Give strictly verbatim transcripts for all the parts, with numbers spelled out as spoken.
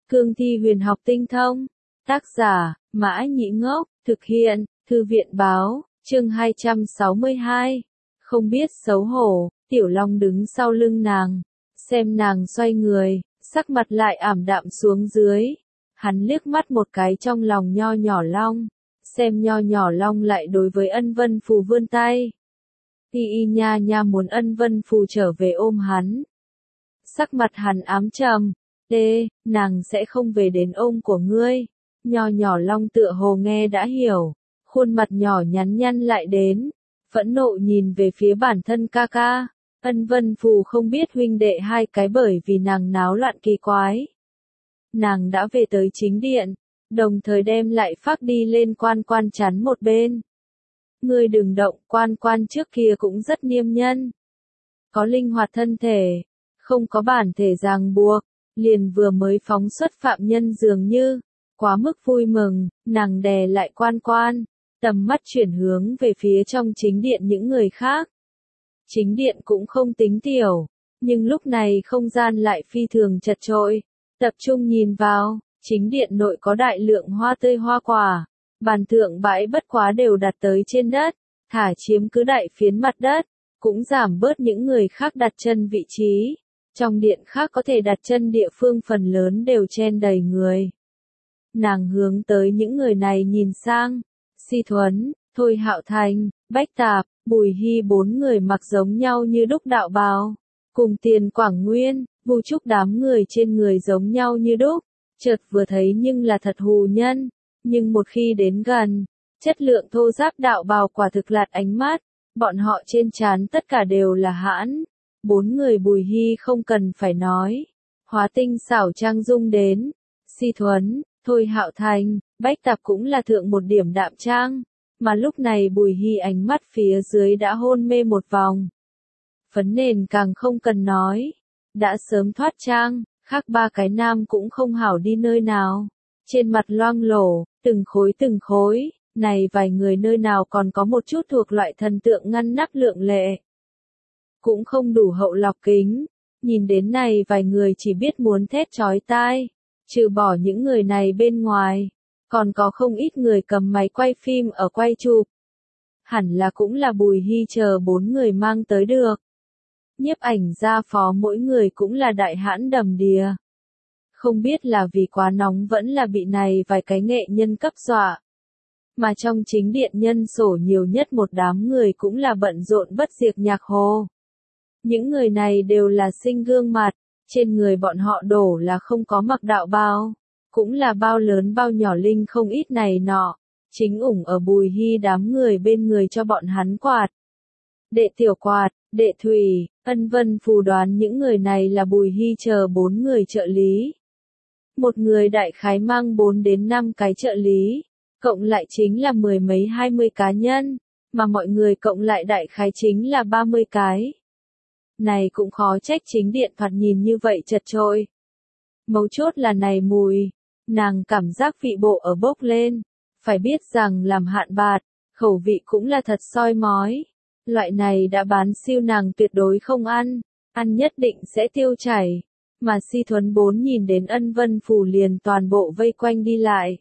Cương thi huyền học tinh thông. Tác giả, Mã Nhĩ Ngốc, thực hiện, Thư viện báo, chương hai trăm sáu mươi hai. Không biết xấu hổ, Tiểu Long đứng sau lưng nàng, xem nàng xoay người, sắc mặt lại ảm đạm xuống dưới. Hắn liếc mắt một cái trong lòng nho nhỏ Long, xem nho nhỏ Long lại đối với Ân Vân Phù vươn tay. Y y nha nha muốn Ân Vân Phù trở về ôm hắn. Sắc mặt hắn ám trầm, "Ê, nàng sẽ không về đến ôm của ngươi." Nho nhỏ Long tựa hồ nghe đã hiểu, khuôn mặt nhỏ nhắn nhăn lại đến, phẫn nộ nhìn về phía bản thân ca ca. Ân Vân Phù không biết huynh đệ hai cái bởi vì nàng náo loạn kỳ quái. Nàng đã về tới chính điện, đồng thời đem lại phác đi lên Quan Quan chắn một bên. "Ngươi đừng động, Quan Quan trước kia cũng rất niêm nhân. Có linh hoạt thân thể, không có bản thể ràng buộc, liền vừa mới phóng xuất phạm nhân dường như." Quá mức vui mừng, nàng đè lại Quan Quan, tầm mắt chuyển hướng về phía trong chính điện những người khác. Chính điện cũng không tính tiểu, nhưng lúc này không gian lại phi thường chật chội. Tập trung nhìn vào, chính điện nội có đại lượng hoa tươi hoa quả, bàn thượng bãi bất quá đều đặt tới trên đất, thả chiếm cứ đại phiến mặt đất, cũng giảm bớt những người khác đặt chân vị trí. Trong điện khác có thể đặt chân địa phương phần lớn đều chen đầy người. Nàng hướng tới những người này nhìn sang, Si Thuấn, Thôi Hạo Thành, Bách Tạp, Bùi Hy bốn người mặc giống nhau như đúc đạo bào, cùng Tiền Quảng Nguyên, Vu Trúc đám người trên người giống nhau như đúc, chợt vừa thấy nhưng là thật hù nhân, nhưng một khi đến gần, chất lượng thô giáp đạo bào quả thực lạt ánh mắt, bọn họ trên trán tất cả đều là hãn, bốn người Bùi Hy không cần phải nói, hóa tinh xảo trang dung đến, Si Thuấn, Thôi Hạo Thành, Bách Tạp cũng là thượng một điểm đạm trang, mà lúc này Bùi Hy ánh mắt phía dưới đã hôn mê một vòng. Phấn nền càng không cần nói, đã sớm thoát trang, khác ba cái nam cũng không hảo đi nơi nào. Trên mặt loang lổ, từng khối từng khối, này vài người nơi nào còn có một chút thuộc loại thần tượng ngăn nắp lượng lệ. Cũng không đủ hậu lọc kính, nhìn đến này vài người chỉ biết muốn thét chói tai. Trừ bỏ những người này bên ngoài, còn có không ít người cầm máy quay phim ở quay chụp. Hẳn là cũng là Bùi Hy chờ bốn người mang tới được. Nhiếp ảnh gia phó mỗi người cũng là đại hãn đầm đìa. Không biết là vì quá nóng vẫn là bị này vài cái nghệ nhân cấp dọa. Mà trong chính điện nhân sổ nhiều nhất một đám người cũng là bận rộn bất diệt nhạc hồ. Những người này đều là sinh gương mặt. Trên người bọn họ đổ là không có mặc đạo bào, cũng là bao lớn bao nhỏ linh không ít này nọ, chính ủng ở Bùi Hy đám người bên người cho bọn hắn quạt. Đệ Tiểu Quạt, Đệ Thủy, Ân Vân Phù đoán những người này là Bùi Hy chờ bốn người trợ lý. Một người đại khái mang bốn đến năm cái trợ lý, cộng lại chính là mười mấy hai mươi cá nhân, mà mọi người cộng lại đại khái chính là ba mươi cái. Này cũng khó trách chính điện thoạt nhìn như vậy chật chội. Mấu chốt là này mùi, nàng cảm giác vị bộ ở bốc lên, phải biết rằng làm hạn bạt, khẩu vị cũng là thật soi mói. Loại này đã bán siêu nàng tuyệt đối không ăn, ăn nhất định sẽ tiêu chảy. Mà Si Thuấn bốn nhìn đến Ân Vân Phù liền toàn bộ vây quanh đi lại.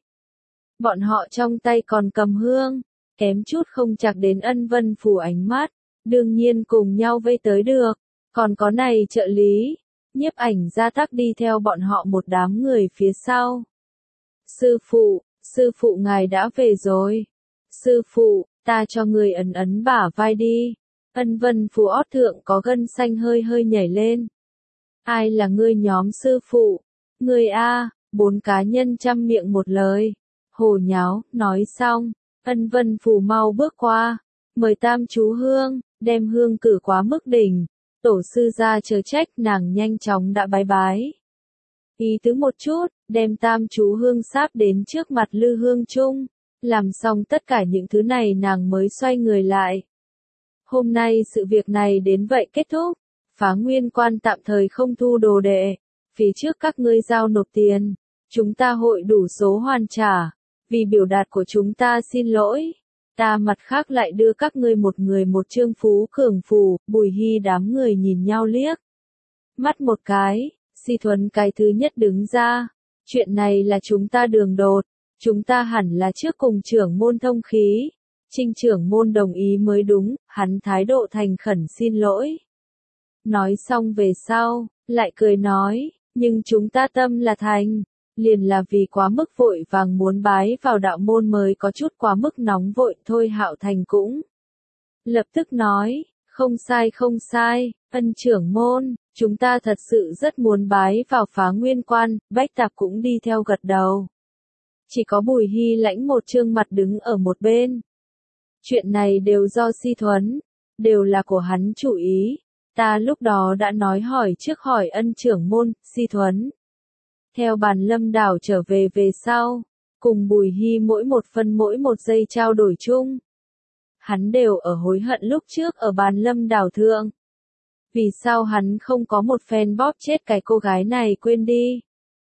Bọn họ trong tay còn cầm hương, kém chút không chạc đến Ân Vân Phù ánh mắt, đương nhiên cùng nhau vây tới được. Còn có này trợ lý, nhiếp ảnh gia tắc đi theo bọn họ một đám người phía sau. "Sư phụ, sư phụ ngài đã về rồi. Sư phụ, ta cho người ấn ấn bả vai đi." Ân Vân Phù ót thượng có gân xanh hơi hơi nhảy lên. "Ai là ngươi nhóm sư phụ?" "Ngươi a." Bốn cá nhân chăm miệng một lời. Hồ nháo, nói xong, Ân Vân Phù mau bước qua, mời tam chú hương, đem hương cử quá mức đỉnh. Tổ sư ra chớ trách, nàng nhanh chóng đã bái bái. Ý tứ một chút, đem tam chú hương sáp đến trước mặt lư hương chung. Làm xong tất cả những thứ này nàng mới xoay người lại. "Hôm nay sự việc này đến vậy kết thúc. Phá Nguyên Quan tạm thời không thu đồ đệ. Phía trước các ngươi giao nộp tiền. Chúng ta hội đủ số hoàn trả. Vì biểu đạt của chúng ta xin lỗi. Ta mặt khác lại đưa các ngươi một người một chương phú cường phù." Bùi Hy đám người nhìn nhau liếc mắt một cái, Si Thuấn cái thứ nhất đứng ra, Chuyện này là chúng ta đường đột, chúng ta hẳn là trước cùng trưởng môn thông khí. Trinh trưởng môn đồng ý mới đúng, hắn thái độ thành khẩn xin lỗi. Nói xong về sau, lại cười nói, nhưng chúng ta tâm là thành, liền là vì quá mức vội vàng muốn bái vào đạo môn mới có chút quá mức nóng vội thôi. Hạo Thành cũng lập tức nói, không sai không sai, ân trưởng môn, chúng ta thật sự rất muốn bái vào Phá Nguyên Quan. Bách Tạp cũng đi theo gật đầu. Chỉ có Bùi Hy lãnh một trương mặt đứng ở một bên. Chuyện này đều do Si Thuấn, đều là của hắn chủ ý. Ta lúc đó đã nói hỏi trước hỏi ân trưởng môn, Si Thuấn. Theo bàn lâm đảo trở về về sau, cùng Bùi Hy mỗi một phân mỗi một giây trao đổi chung. Hắn đều ở hối hận lúc trước ở bàn lâm đảo thượng. Vì sao hắn không có một phen bóp chết cái cô gái này quên đi.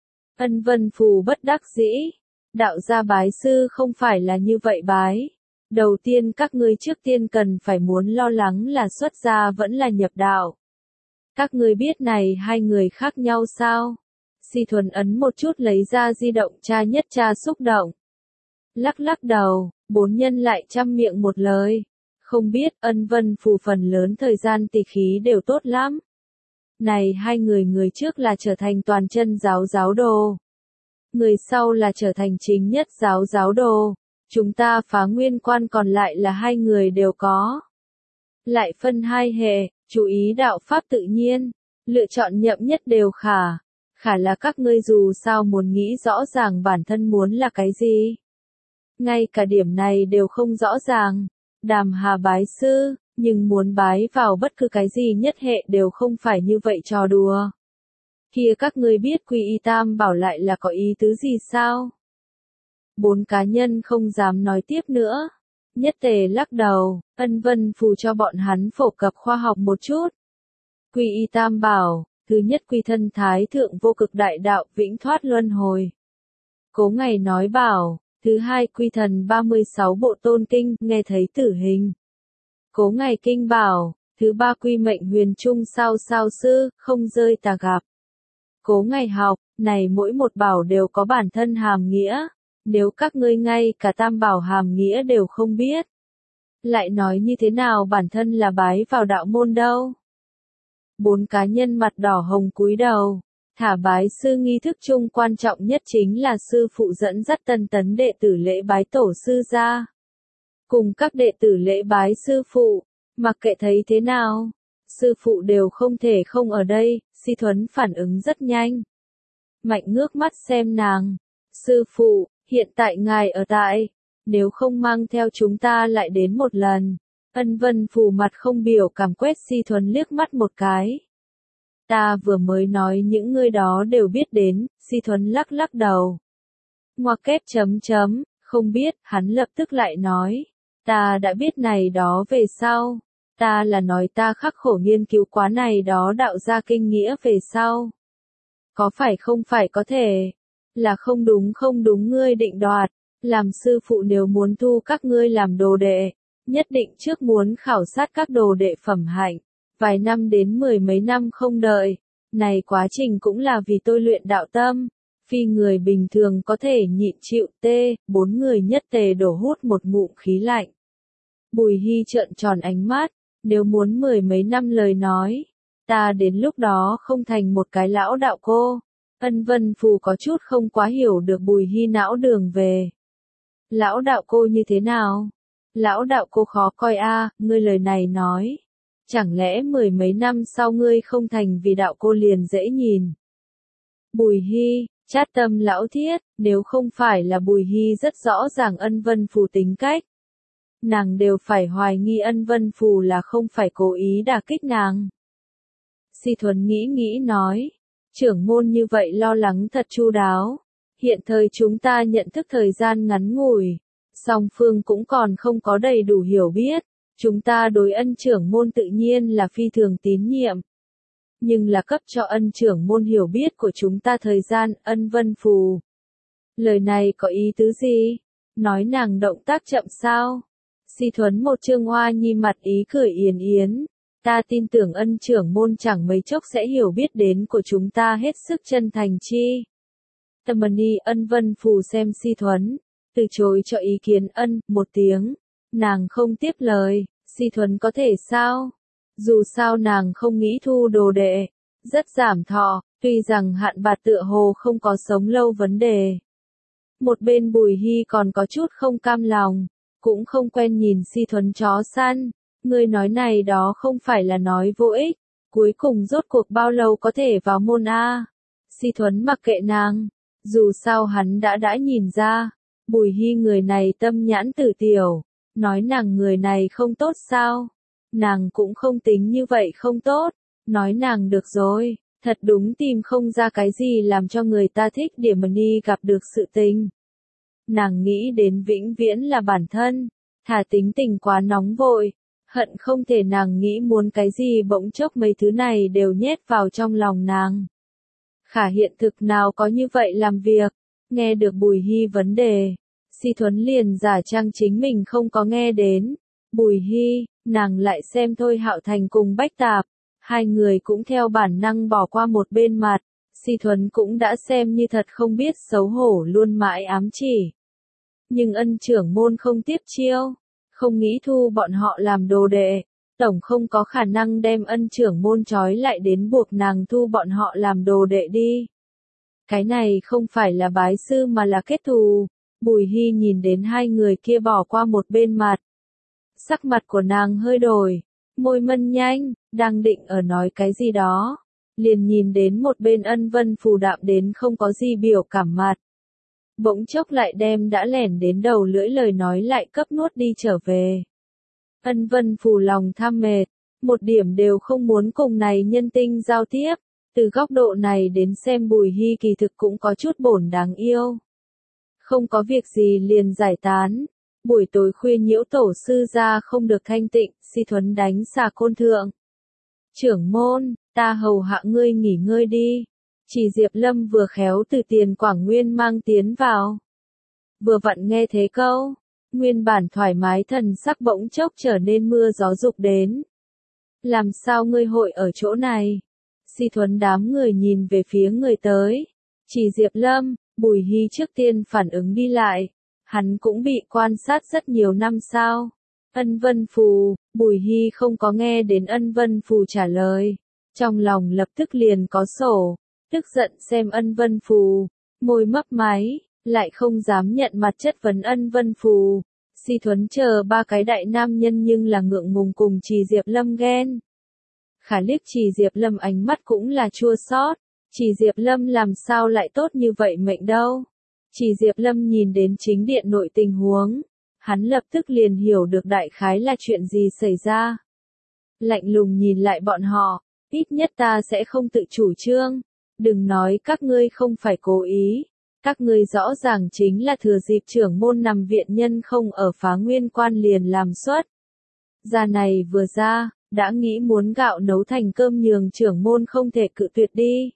Ân Vân Phù bất đắc dĩ. Đạo gia bái sư không phải là như vậy bái. Đầu tiên các ngươi trước tiên cần phải muốn lo lắng là xuất gia vẫn là nhập đạo. Các ngươi biết này hai người khác nhau sao? Si Thuần ấn một chút lấy ra di động tra nhất tra xúc động. Lắc lắc đầu, bốn nhân lại chăm miệng một lời. Không biết Ân Vân Phù phần lớn thời gian tỳ khí đều tốt lắm. Này hai người người trước là trở thành toàn chân giáo giáo đồ. Người sau là trở thành chính nhất giáo giáo đồ. Chúng ta Phá Nguyên Quan còn lại là hai người đều có. Lại phân hai hệ, chú ý đạo pháp tự nhiên. Lựa chọn nhậm nhất đều khả. Khả là các ngươi dù sao muốn nghĩ rõ ràng bản thân muốn là cái gì. Ngay cả điểm này đều không rõ ràng. Đàm Hà bái sư, nhưng muốn bái vào bất cứ cái gì nhất hệ đều không phải như vậy trò đùa. Kia các ngươi biết Quy Y Tam Bảo lại là có ý tứ gì sao? Bốn cá nhân không dám nói tiếp nữa. Nhất Tề lắc đầu, Ân Vân Phù cho bọn hắn phổ cập khoa học một chút. Quy Y Tam Bảo, thứ nhất quy thân thái thượng vô cực đại đạo vĩnh thoát luân hồi. Cố Ngày nói bảo, thứ hai quy thần ba mươi sáu bộ tôn kinh, nghe thấy tử hình. Cố Ngày kinh bảo, thứ ba quy mệnh huyền trung sao sao sư, không rơi tà gặp. Cố Ngày học, này mỗi một bảo đều có bản thân hàm nghĩa. Nếu các ngươi ngay cả tam bảo hàm nghĩa đều không biết, lại nói như thế nào bản thân là bái vào đạo môn đâu. Bốn cá nhân mặt đỏ hồng cúi đầu, thả bái sư nghi thức chung quan trọng nhất chính là sư phụ dẫn dắt tân tấn đệ tử lễ bái tổ sư ra. Cùng các đệ tử lễ bái sư phụ, mặc kệ thấy thế nào, sư phụ đều không thể không ở đây. Si Thuấn phản ứng rất nhanh. Mạnh ngước mắt xem nàng. Sư phụ, hiện tại ngài ở tại, nếu không mang theo chúng ta lại đến một lần. Ân Vân Phù mặt không biểu cảm quét Si Thuấn liếc mắt một cái. Ta vừa mới nói những người đó đều biết đến. Si Thuấn lắc lắc đầu. Ngoặc kép chấm chấm, không biết, hắn lập tức lại nói. Ta đã biết này đó về sau. Ta là nói ta khắc khổ nghiên cứu quá này đó đạo ra kinh nghĩa về sau. Có phải không phải có thể. Là không đúng không đúng ngươi định đoạt. Làm sư phụ nếu muốn thu các ngươi làm đồ đệ, nhất định trước muốn khảo sát các đồ đệ phẩm hạnh. Vài năm đến mười mấy năm không đợi. Này quá trình cũng là vì tôi luyện đạo tâm. Phi người bình thường có thể nhịn chịu tê. Bốn người nhất tề đổ hút một ngụm khí lạnh. Bùi Hy trợn tròn ánh mắt. Nếu muốn mười mấy năm lời nói, ta đến lúc đó không thành một cái lão đạo cô. Ân Vân Phù có chút không quá hiểu được Bùi Hy não đường về. Lão đạo cô như thế nào? Lão đạo cô khó coi a, ngươi lời này nói. Chẳng lẽ mười mấy năm sau ngươi không thành vì đạo cô liền dễ nhìn? Bùi Hy, chát tâm lão thiết, nếu không phải là Bùi Hy rất rõ ràng Ân Vân Phù tính cách. Nàng đều phải hoài nghi Ân Vân Phù là không phải cố ý đả kích nàng. Si Thuần nghĩ nghĩ nói, trưởng môn như vậy lo lắng thật chu đáo. Hiện thời chúng ta nhận thức thời gian ngắn ngủi, song phương cũng còn không có đầy đủ hiểu biết. Chúng ta đối ân trưởng môn tự nhiên là phi thường tín nhiệm. Nhưng là cấp cho ân trưởng môn hiểu biết của chúng ta thời gian, Ân Vân Phù. Lời này có ý tứ gì? Nói nàng động tác chậm sao? Si Thuấn một trương hoa nhi mặt ý cười yến yến. Ta tin tưởng ân trưởng môn chẳng mấy chốc sẽ hiểu biết đến của chúng ta hết sức chân thành chi. Tamani Ân Vân Phù xem Si Thuấn, từ chối cho ý kiến ân, một tiếng. Nàng không tiếp lời, Si Thuấn có thể sao? Dù sao nàng không nghĩ thu đồ đệ, rất giảm thọ, tuy rằng hạn bạt tựa hồ không có sống lâu vấn đề. Một bên Bùi Hy còn có chút không cam lòng, cũng không quen nhìn Si Thuấn chó săn, ngươi nói này đó không phải là nói vô ích, cuối cùng rốt cuộc bao lâu có thể vào môn A. Si Thuấn mặc kệ nàng, dù sao hắn đã đã nhìn ra, Bùi Hy người này tâm nhãn tử tiểu, nói nàng người này không tốt sao, nàng cũng không tính như vậy không tốt, nói nàng được rồi, thật đúng tìm không ra cái gì làm cho người ta thích điểm mà ni gặp được sự tình. Nàng nghĩ đến vĩnh viễn là bản thân, thả tính tình quá nóng vội, hận không thể nàng nghĩ muốn cái gì bỗng chốc mấy thứ này đều nhét vào trong lòng nàng. Khả hiện thực nào có như vậy làm việc, nghe được Bùi Hy vấn đề, Si Thuấn liền giả trang chính mình không có nghe đến. Bùi Hy, nàng lại xem Thôi Hạo Thành cùng Bách Tạp, hai người cũng theo bản năng bỏ qua một bên mặt, Si Thuấn cũng đã xem như thật không biết xấu hổ luôn mãi ám chỉ. Nhưng ân trưởng môn không tiếp chiêu, không nghĩ thu bọn họ làm đồ đệ, tổng không có khả năng đem ân trưởng môn trói lại đến buộc nàng thu bọn họ làm đồ đệ đi. Cái này không phải là bái sư mà là kết thù. Bùi Hy nhìn đến hai người kia bỏ qua một bên mặt. Sắc mặt của nàng hơi đổi, môi mân nhanh, đang định ở nói cái gì đó. Liền nhìn đến một bên Ân Vân Phù đạm đến không có gì biểu cảm mặt. Bỗng chốc lại đem đã lẻn đến đầu lưỡi lời nói lại cấp nuốt đi trở về. Ân Vân Phù lòng tham mệt, một điểm đều không muốn cùng này nhân tinh giao tiếp. Từ góc độ này đến xem Bùi Hy kỳ thực cũng có chút bổn đáng yêu. Không có việc gì liền giải tán. Buổi tối khuya nhiễu tổ sư ra không được thanh tịnh, Si Thuấn đánh xà côn thượng. Trưởng môn, ta hầu hạ ngươi nghỉ ngơi đi. Chỉ Diệp Lâm vừa khéo từ Tiền Quảng Nguyên mang tiến vào. Vừa vặn nghe thế câu, nguyên bản thoải mái thần sắc bỗng chốc trở nên mưa gió dục đến. Làm sao ngươi hội ở chỗ này? Si Thuấn đám người nhìn về phía người tới. Chỉ Diệp Lâm, Bùi Hy trước tiên phản ứng đi lại. Hắn cũng bị quan sát rất nhiều năm sao. Ân Vân Phù, Bùi Hy không có nghe đến Ân Vân Phù trả lời. Trong lòng lập tức liền có sổ. Tức giận xem Ân Vân Phù, môi mấp máy, lại không dám nhận mặt chất vấn Ân Vân Phù. Si Thuấn chờ ba cái đại nam nhân nhưng là ngượng ngùng cùng Trì Diệp Lâm ghen. Khả liếc Trì Diệp Lâm ánh mắt cũng là chua xót. Trì Diệp Lâm làm sao lại tốt như vậy mệnh đâu. Trì Diệp Lâm nhìn đến chính điện nội tình huống. Hắn lập tức liền hiểu được đại khái là chuyện gì xảy ra. Lạnh lùng nhìn lại bọn họ, ít nhất ta sẽ không tự chủ trương. Đừng nói các ngươi không phải cố ý. Các ngươi rõ ràng chính là thừa dịp trưởng môn nằm viện nhân không ở Phá Nguyên Quan liền làm suất. Ra này vừa ra, đã nghĩ muốn gạo nấu thành cơm nhường trưởng môn không thể cự tuyệt đi.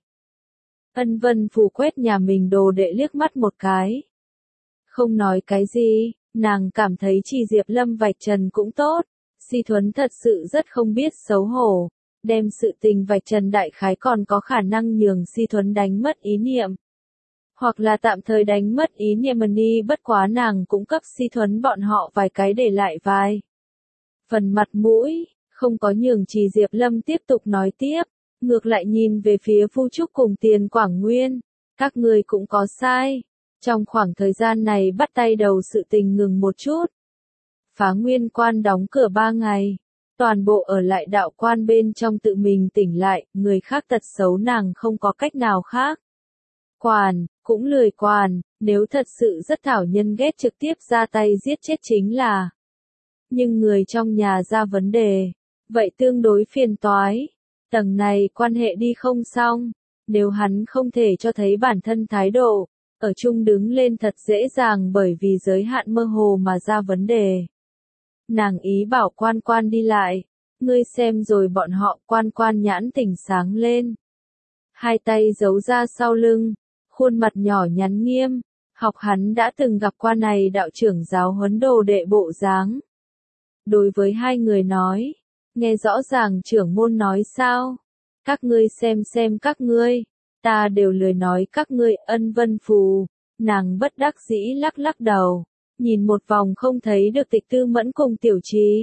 Ân Vân Phù quét nhà mình đồ đệ liếc mắt một cái. Không nói cái gì, nàng cảm thấy Trì Diệp Lâm vạch trần cũng tốt. Si Thuấn thật sự rất không biết xấu hổ. Đem sự tình vạch trần đại khái còn có khả năng nhường Si Thuấn đánh mất ý niệm. Hoặc là tạm thời đánh mất ý niệm đi, bất quá nàng cũng cấp Si Thuấn bọn họ vài cái để lại vài phần mặt mũi, không có nhường Trì Diệp Lâm tiếp tục nói tiếp, ngược lại nhìn về phía Phu Trúc cùng Tiền Quảng Nguyên, các người cũng có sai, trong khoảng thời gian này bắt tay đầu sự tình ngừng một chút. Phá Nguyên Quan đóng cửa ba ngày, toàn bộ ở lại đạo quan bên trong tự mình tỉnh lại, người khác tật xấu nàng không có cách nào khác. Quản, cũng lười quản, nếu thật sự rất thảo nhân ghét trực tiếp ra tay giết chết chính là. Nhưng người trong nhà ra vấn đề, vậy tương đối phiền toái. Tầng này quan hệ đi không xong, nếu hắn không thể cho thấy bản thân thái độ, ở chung đứng lên thật dễ dàng bởi vì giới hạn mơ hồ mà ra vấn đề. Nàng ý bảo quan quan đi lại, ngươi xem rồi bọn họ quan quan nhãn tỉnh sáng lên. Hai tay giấu ra sau lưng, khuôn mặt nhỏ nhắn nghiêm, học hắn đã từng gặp qua này đạo trưởng giáo huấn đồ đệ bộ dáng. Đối với hai người nói, nghe rõ ràng trưởng môn nói sao, các ngươi xem xem các ngươi, Ta đều lười nói các ngươi. Ân Vân Phù, nàng bất đắc dĩ lắc lắc đầu, nhìn một vòng không thấy được Tịch Tư Mẫn cùng Tiểu Trì.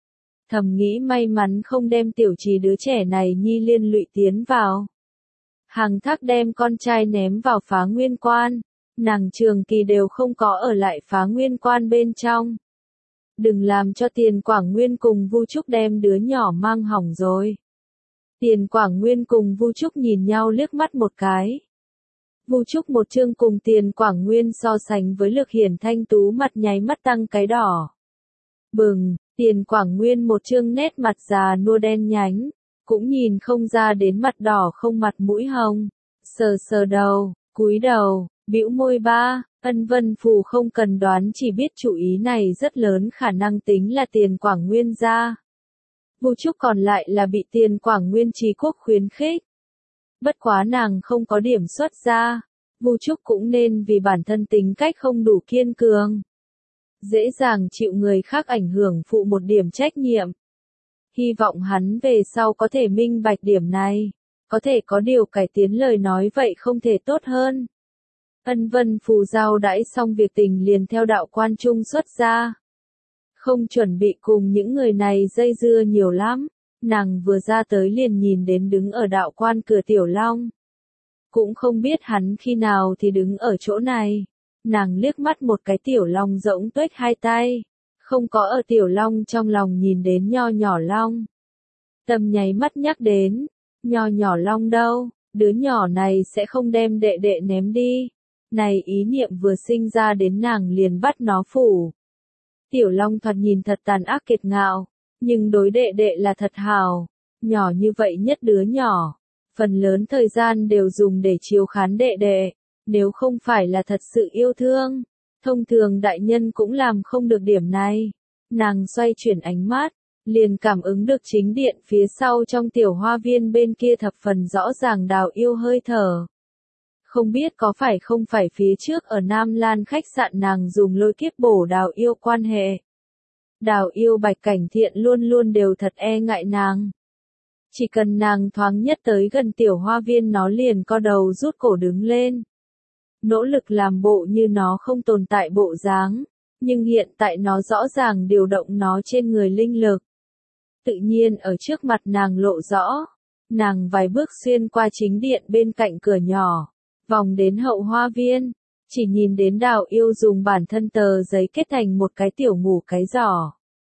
Thầm nghĩ may mắn không đem Tiểu Trì đứa trẻ này nhi liên lụy tiến vào. Hàng Thác đem con trai ném vào Phá Nguyên Quan, nàng trường kỳ đều không có ở lại Phá Nguyên Quan bên trong. Đừng làm cho Tiền Quảng Nguyên cùng Vu Trúc đem đứa nhỏ mang hỏng rồi. Tiền Quảng Nguyên cùng Vu Trúc nhìn nhau liếc mắt một cái. Vu Trúc một chương cùng Tiền Quảng Nguyên so sánh với Lược Hiển thanh tú mặt nháy mắt tăng cái đỏ. Bừng, Tiền Quảng Nguyên một chương nét mặt già nua đen nhánh, cũng nhìn không ra đến mặt đỏ không mặt mũi hồng. Sờ sờ đầu, cúi đầu, bĩu môi ba. Ân Vân Phù không cần đoán chỉ biết chủ ý này rất lớn khả năng tính là Tiền Quảng Nguyên ra. Vu Trúc còn lại là bị Tiền Quảng Nguyên Trì Quốc khuyến khích. Bất quá nàng không có điểm xuất ra, Vu Trúc cũng nên vì bản thân tính cách không đủ kiên cường. Dễ dàng chịu người khác ảnh hưởng phụ một điểm trách nhiệm. Hy vọng hắn về sau có thể minh bạch điểm này, có thể có điều cải tiến lời nói vậy không thể tốt hơn. Ân Vân Phù giao đãi xong việc tình liền theo đạo quan trung xuất ra. Không chuẩn bị cùng những người này dây dưa nhiều lắm, nàng vừa ra tới liền nhìn đến đứng ở đạo quan cửa Tiểu Long. Cũng không biết hắn khi nào thì đứng ở chỗ này, nàng liếc mắt một cái Tiểu Long rỗng tuếch hai tay, không có ở Tiểu Long trong lòng nhìn đến nho nhỏ Long. Tâm nháy mắt nhắc đến, nho nhỏ Long đâu, đứa nhỏ này sẽ không đem đệ đệ ném đi. Này ý niệm vừa sinh ra đến nàng liền bắt nó phủ. Tiểu Long thoạt nhìn thật tàn ác kiệt ngạo, nhưng đối đệ đệ là thật hào, nhỏ như vậy nhất đứa nhỏ, phần lớn thời gian đều dùng để chiếu khán đệ đệ, nếu không phải là thật sự yêu thương, thông thường đại nhân cũng làm không được điểm này. Nàng xoay chuyển ánh mắt, liền cảm ứng được chính điện phía sau trong tiểu hoa viên bên kia thập phần rõ ràng Đào Yêu hơi thở. Không biết có phải không phải phía trước ở Nam Lan khách sạn nàng dùng lôi kiếp bổ Đào Yêu quan hệ. Đào Yêu Bạch Cảnh Thiện luôn luôn đều thật e ngại nàng. Chỉ cần nàng thoáng nhất tới gần tiểu hoa viên nó liền co đầu rút cổ đứng lên. Nỗ lực làm bộ như nó không tồn tại bộ dáng, nhưng hiện tại nó rõ ràng điều động nó trên người linh lực. Tự nhiên ở trước mặt nàng lộ rõ, nàng vài bước xuyên qua chính điện bên cạnh cửa nhỏ, vòng đến hậu hoa viên, chỉ nhìn đến Đào Yêu dùng bản thân tờ giấy kết thành một cái tiểu ngủ cái giỏ.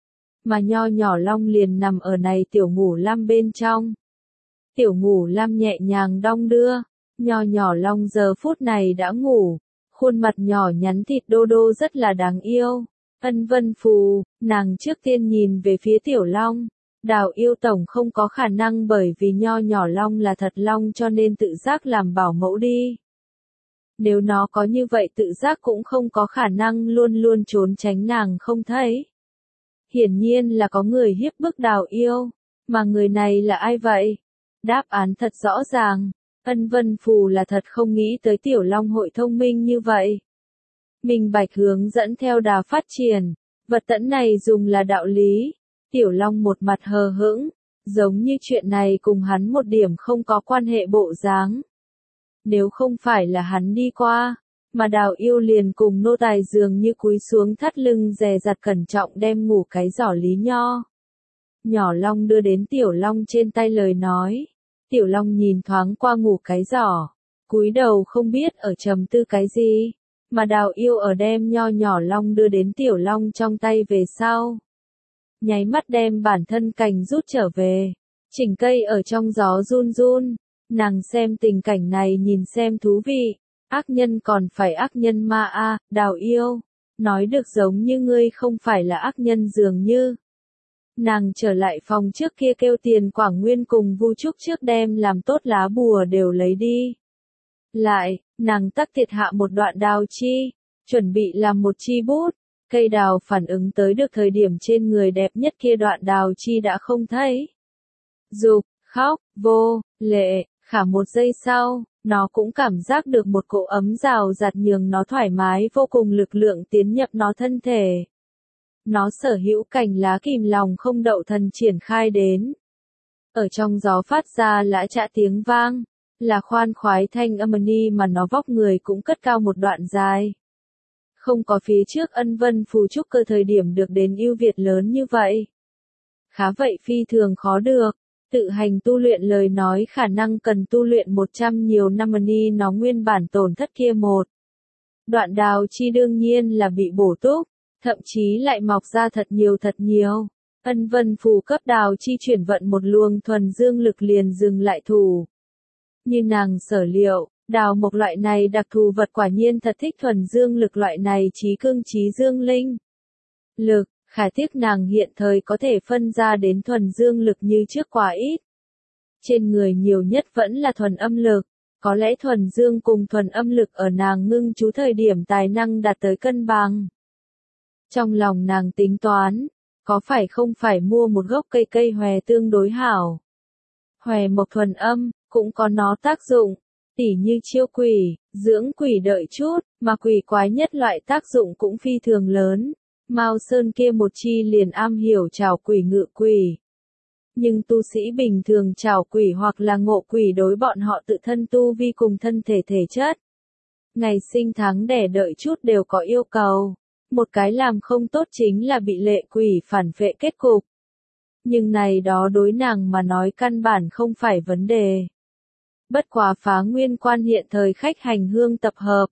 Mà nho nhỏ Long liền nằm ở này tiểu ngủ lam bên trong. Tiểu ngủ lam nhẹ nhàng đong đưa, nho nhỏ Long giờ phút này đã ngủ, khuôn mặt nhỏ nhắn thịt đô đô rất là đáng yêu. Ân Vân Phù, nàng trước tiên nhìn về phía tiểu Long. Đào Yêu tổng không có khả năng bởi vì nho nhỏ Long là thật Long cho nên tự giác làm bảo mẫu đi. Nếu nó có như vậy tự giác cũng không có khả năng luôn luôn trốn tránh nàng không thấy. Hiển nhiên là có người hiếp bức Đào Yêu, mà người này là ai vậy? Đáp án thật rõ ràng, Ân Vân Phù là thật không nghĩ tới tiểu Long hội thông minh như vậy. Minh bạch hướng dẫn theo đà phát triển, vật tẫn này dùng là đạo lý. Tiểu Long một mặt hờ hững, giống như chuyện này cùng hắn một điểm không có quan hệ bộ dáng. Nếu không phải là hắn đi qua, mà Đào Yêu liền cùng nô tài dường như cúi xuống thắt lưng dè dặt cẩn trọng đem ngủ cái giỏ lý nho. Nhỏ Long đưa đến Tiểu Long trên tay lời nói. Tiểu Long nhìn thoáng qua ngủ cái giỏ, cúi đầu không biết ở trầm tư cái gì, mà Đào Yêu ở đem nho nhỏ Long đưa đến Tiểu Long trong tay về sau. Nháy mắt đem bản thân cành rút trở về, chỉnh cây ở trong gió run run, nàng xem tình cảnh này nhìn xem thú vị, ác nhân còn phải ác nhân ma a, à, Đào Yêu, nói được giống như ngươi không phải là ác nhân dường như. Nàng trở lại phòng trước kia kêu Tiền Quảng Nguyên cùng Vu Trúc trước đem làm tốt lá bùa đều lấy đi. Lại, nàng tắc thiệt hạ một đoạn đào chi, chuẩn bị làm một chi bút. Cây đào phản ứng tới được thời điểm trên người đẹp nhất kia đoạn đào chi đã không thấy. Dục, khóc, vô, lệ, khả một giây sau, nó cũng cảm giác được một cỗ ấm rào rạt nhường nó thoải mái vô cùng lực lượng tiến nhập nó thân thể. Nó sở hữu cành lá kìm lòng không đậu thần triển khai đến. Ở trong gió phát ra lã chã tiếng vang, Là khoan khoái thanh âm ni mà nó vóc người cũng cất cao một đoạn dài. Không có phía trước Ân Vân Phù trúc cơ thời điểm được đến ưu việt lớn như vậy. Khá vậy phi thường khó được. Tự hành tu luyện lời nói khả năng cần tu luyện một trăm nhiều năm ni nó nguyên bản tổn thất kia một. Đoạn đào chi đương nhiên là bị bổ túc, thậm chí lại mọc ra thật nhiều thật nhiều. Ân Vân Phù cấp đào chi chuyển vận một luồng thuần dương lực liền dừng lại thủ. Như nàng sở liệu, đào mộc loại này đặc thù vật quả nhiên thật thích thuần dương lực loại này trí cương trí dương linh. Lực, khả tiếc nàng hiện thời có thể phân ra đến thuần dương lực như trước quá ít. Trên người nhiều nhất vẫn là thuần âm lực, có lẽ thuần dương cùng thuần âm lực ở nàng ngưng trú thời điểm tài năng đạt tới cân bằng. Trong lòng nàng tính toán, có phải không phải mua một gốc cây cây hòe tương đối hảo. Hòe mộc thuần âm, cũng có nó tác dụng, tỉ như chiêu quỷ, dưỡng quỷ đợi chút, mà quỷ quái nhất loại tác dụng cũng phi thường lớn. Mao Sơn kia một chi liền am hiểu trảo quỷ ngự quỷ. Nhưng tu sĩ bình thường trảo quỷ hoặc là ngộ quỷ đối bọn họ tự thân tu vi cùng thân thể thể chất. Ngày sinh tháng đẻ đợi chút đều có yêu cầu. Một cái làm không tốt chính là bị lệ quỷ phản vệ kết cục. Nhưng này đó đối nàng mà nói căn bản không phải vấn đề. Bất quá Phá Nguyên Quan hiện thời khách hành hương tập hợp.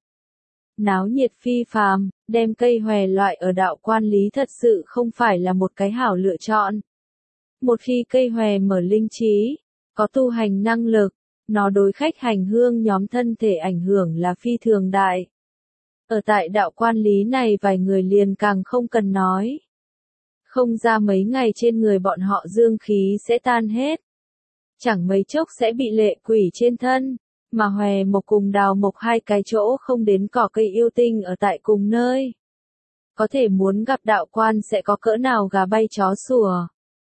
Náo nhiệt phi phàm, đem cây hòe loại ở đạo quan lý thật sự không phải là một cái hảo lựa chọn. Một khi cây hòe mở linh trí, có tu hành năng lực, nó đối khách hành hương nhóm thân thể ảnh hưởng là phi thường đại. Ở tại đạo quan lý này vài người liền càng không cần nói. Không ra mấy ngày trên người bọn họ dương khí sẽ tan hết. Chẳng mấy chốc sẽ bị lệ quỷ trên thân, mà hòe mộc cùng đào mộc hai cái chỗ không đến cỏ cây yêu tinh ở tại cùng nơi. Có thể muốn gặp đạo quan sẽ có cỡ nào gà bay chó sủa.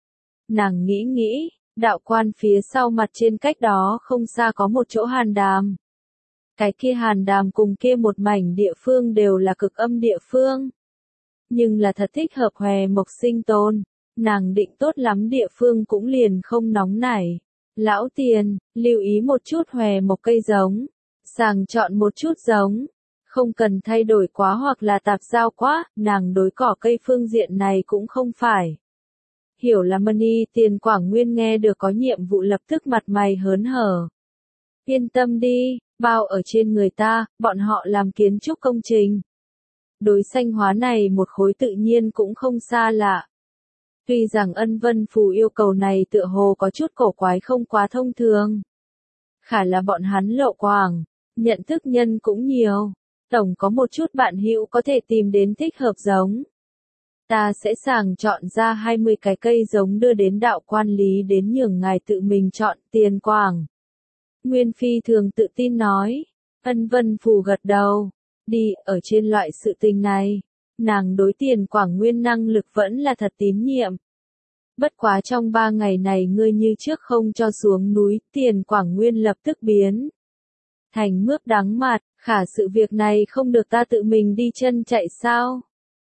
Nàng nghĩ nghĩ, đạo quan phía sau mặt trên cách đó không xa có một chỗ hàn đàm. Cái kia hàn đàm cùng kia một mảnh địa phương đều là cực âm địa phương. Nhưng là thật thích hợp hòe mộc sinh tồn, nàng định tốt lắm địa phương cũng liền không nóng nảy. Lão tiền, lưu ý một chút hòe mộc cây giống, sàng chọn một chút giống, không cần thay đổi quá hoặc là tạp giao quá, nàng đối cỏ cây phương diện này cũng không phải. Hiểu là Mani Tiền Quảng Nguyên nghe được có nhiệm vụ lập tức mặt mày hớn hở. Yên tâm đi, bao ở trên người ta, bọn họ làm kiến trúc công trình. Đối xanh hóa này một khối tự nhiên cũng không xa lạ. Tuy rằng Ân Vân Phù yêu cầu này tựa hồ có chút cổ quái không quá thông thường. Khả là bọn hắn lộ quảng, nhận thức nhân cũng nhiều. Tổng có một chút bạn hữu có thể tìm đến thích hợp giống. Ta sẽ sàng chọn ra hai mươi cái cây giống đưa đến đạo quan lý đến nhường ngài tự mình chọn. Tiền Quảng. Nguyên Phi thường tự tin nói. Ân Vân Phù gật đầu. Đi, ở trên loại sự tình này. Nàng đối Tiền Quảng Nguyên năng lực vẫn là thật tín nhiệm. Bất quá trong ba ngày này ngươi như trước không cho xuống núi, Tiền Quảng Nguyên lập tức biến thành mướp đắng mặt, khả sự việc này không được ta tự mình đi chân chạy sao?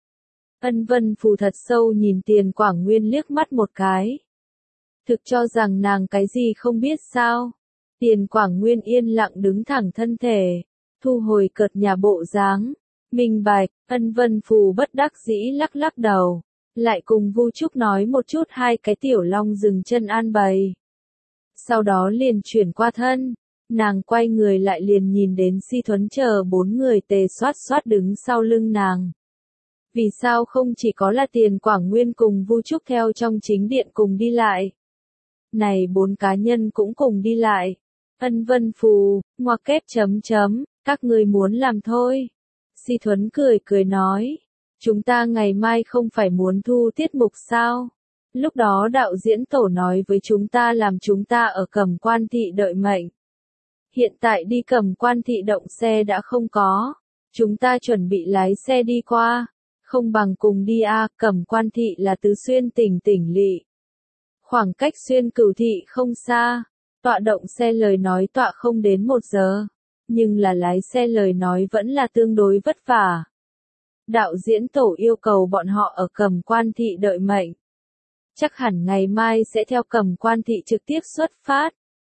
Ân Vân Phù thật sâu nhìn Tiền Quảng Nguyên liếc mắt một cái. Thực cho rằng nàng cái gì không biết sao? Tiền Quảng Nguyên yên lặng đứng thẳng thân thể, thu hồi cợt nhà bộ dáng. Minh bạch, Ân Vân Phù bất đắc dĩ lắc lắc đầu, lại cùng Vu Trúc nói một chút hai cái tiểu long dừng chân an bày. Sau đó liền chuyển qua thân, nàng quay người lại liền nhìn đến Si Thuấn chờ bốn người tề xoát xoát đứng sau lưng nàng. Vì sao không chỉ có là Tiền Quảng Nguyên cùng Vu Trúc theo trong chính điện cùng đi lại? Này bốn cá nhân cũng cùng đi lại. Ân Vân Phù, ngoặc kép chấm chấm, các người muốn làm thôi. Si Thuấn cười cười nói, chúng ta ngày mai không phải muốn thu tiết mục sao? Lúc đó đạo diễn tổ nói với chúng ta làm chúng ta ở Cẩm Quan Thị đợi mệnh. Hiện tại đi Cẩm Quan Thị động xe đã không có, chúng ta chuẩn bị lái xe đi qua, không bằng cùng đi a. Cẩm Quan Thị là Tứ Xuyên tỉnh tỉnh lỵ. Khoảng cách Xuyên Cửu Thị không xa, tọa động xe lời nói tọa không đến một giờ. Nhưng là lái xe lời nói vẫn là tương đối vất vả. Đạo diễn tổ yêu cầu bọn họ ở Cẩm Quan Thị đợi mệnh. Chắc hẳn ngày mai sẽ theo Cẩm Quan Thị trực tiếp xuất phát.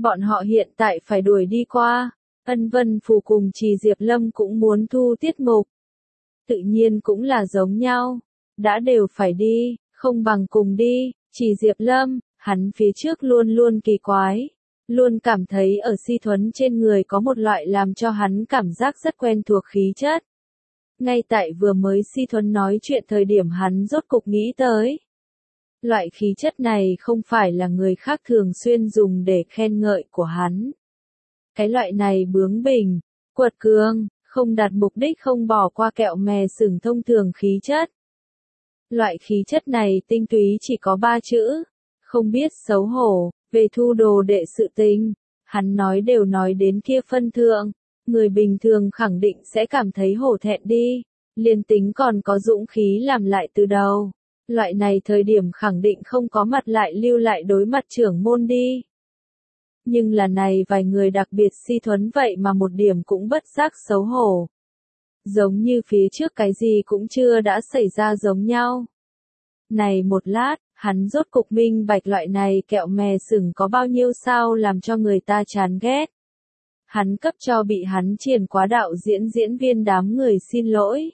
Bọn họ hiện tại phải đuổi đi qua. Ân Vân Phù cùng Trì Diệp Lâm cũng muốn thu tiết mục. Tự nhiên cũng là giống nhau. Đã đều phải đi, không bằng cùng đi. Trì Diệp Lâm, hắn phía trước luôn luôn kỳ quái. Luôn cảm thấy ở Si Thuấn trên người có một loại làm cho hắn cảm giác rất quen thuộc khí chất. Ngay tại vừa mới Si Thuấn nói chuyện thời điểm hắn rốt cục nghĩ tới. Loại khí chất này không phải là người khác thường xuyên dùng để khen ngợi của hắn. Cái loại này bướng bỉnh, quật cường, không đạt mục đích không bỏ qua kẹo mè sừng thông thường khí chất. Loại khí chất này tinh túy chỉ có ba chữ, không biết xấu hổ, về thu đồ đệ sự tình. Hắn nói đều nói đến kia phân thượng, người bình thường khẳng định sẽ cảm thấy hổ thẹn đi, liền tính còn có dũng khí làm lại từ đầu. Loại này thời điểm khẳng định không có mặt lại lưu lại đối mặt trưởng môn đi. Nhưng là này vài người đặc biệt Si Thuấn vậy mà một điểm cũng bất giác xấu hổ. Giống như phía trước cái gì cũng chưa đã xảy ra giống nhau. Này một lát, hắn rốt cục minh bạch loại này kẹo mè sừng có bao nhiêu sao làm cho người ta chán ghét. Hắn cấp cho bị hắn triển quá đạo diễn diễn viên đám người xin lỗi.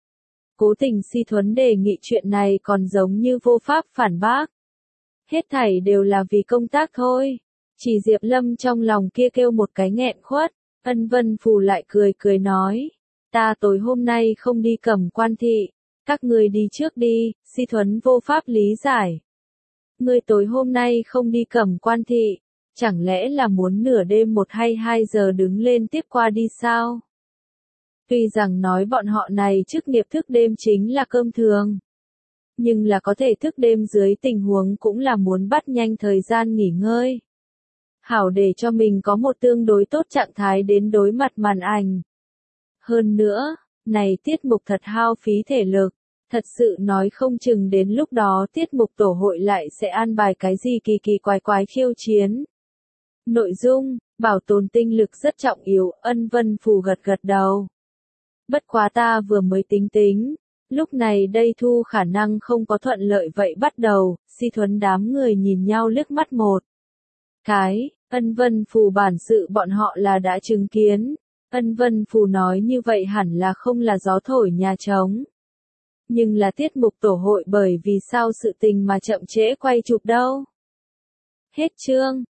Cố tình Si Thuấn đề nghị chuyện này còn giống như vô pháp phản bác. Hết thảy đều là vì công tác thôi. Chỉ Diệp Lâm trong lòng kia kêu một cái nghẹn khuất. Ân Vân Phù lại cười cười nói. Ta tối hôm nay không đi Cẩm Quan thị. Các người đi trước đi. Si Thuấn vô pháp lý giải. Người tối hôm nay không đi Cẩm Quan thị. Chẳng lẽ là muốn nửa đêm một hay hai giờ đứng lên tiếp qua đi sao? Tuy rằng nói bọn họ này chức nghiệp thức đêm chính là cơm thường. Nhưng là có thể thức đêm dưới tình huống cũng là muốn bắt nhanh thời gian nghỉ ngơi. Hảo để cho mình có một tương đối tốt trạng thái đến đối mặt màn ảnh. Hơn nữa, này tiết mục thật hao phí thể lực. Thật sự nói không chừng đến lúc đó tiết mục tổ hội lại sẽ an bài cái gì kỳ kỳ quái quái khiêu chiến. Nội dung, bảo tồn tinh lực rất trọng yếu, Ân Vân Phù gật gật đầu. Bất quá ta vừa mới tính tính, lúc này đây thu khả năng không có thuận lợi vậy bắt đầu, Si Thuấn đám người nhìn nhau liếc mắt một cái, Ân Vân Phù bản sự bọn họ là đã chứng kiến, Ân Vân Phù nói như vậy hẳn là không là gió thổi nhà trống. Nhưng là tiết mục tổ hội bởi vì sao sự tình mà chậm trễ quay chụp đâu. Hết chương.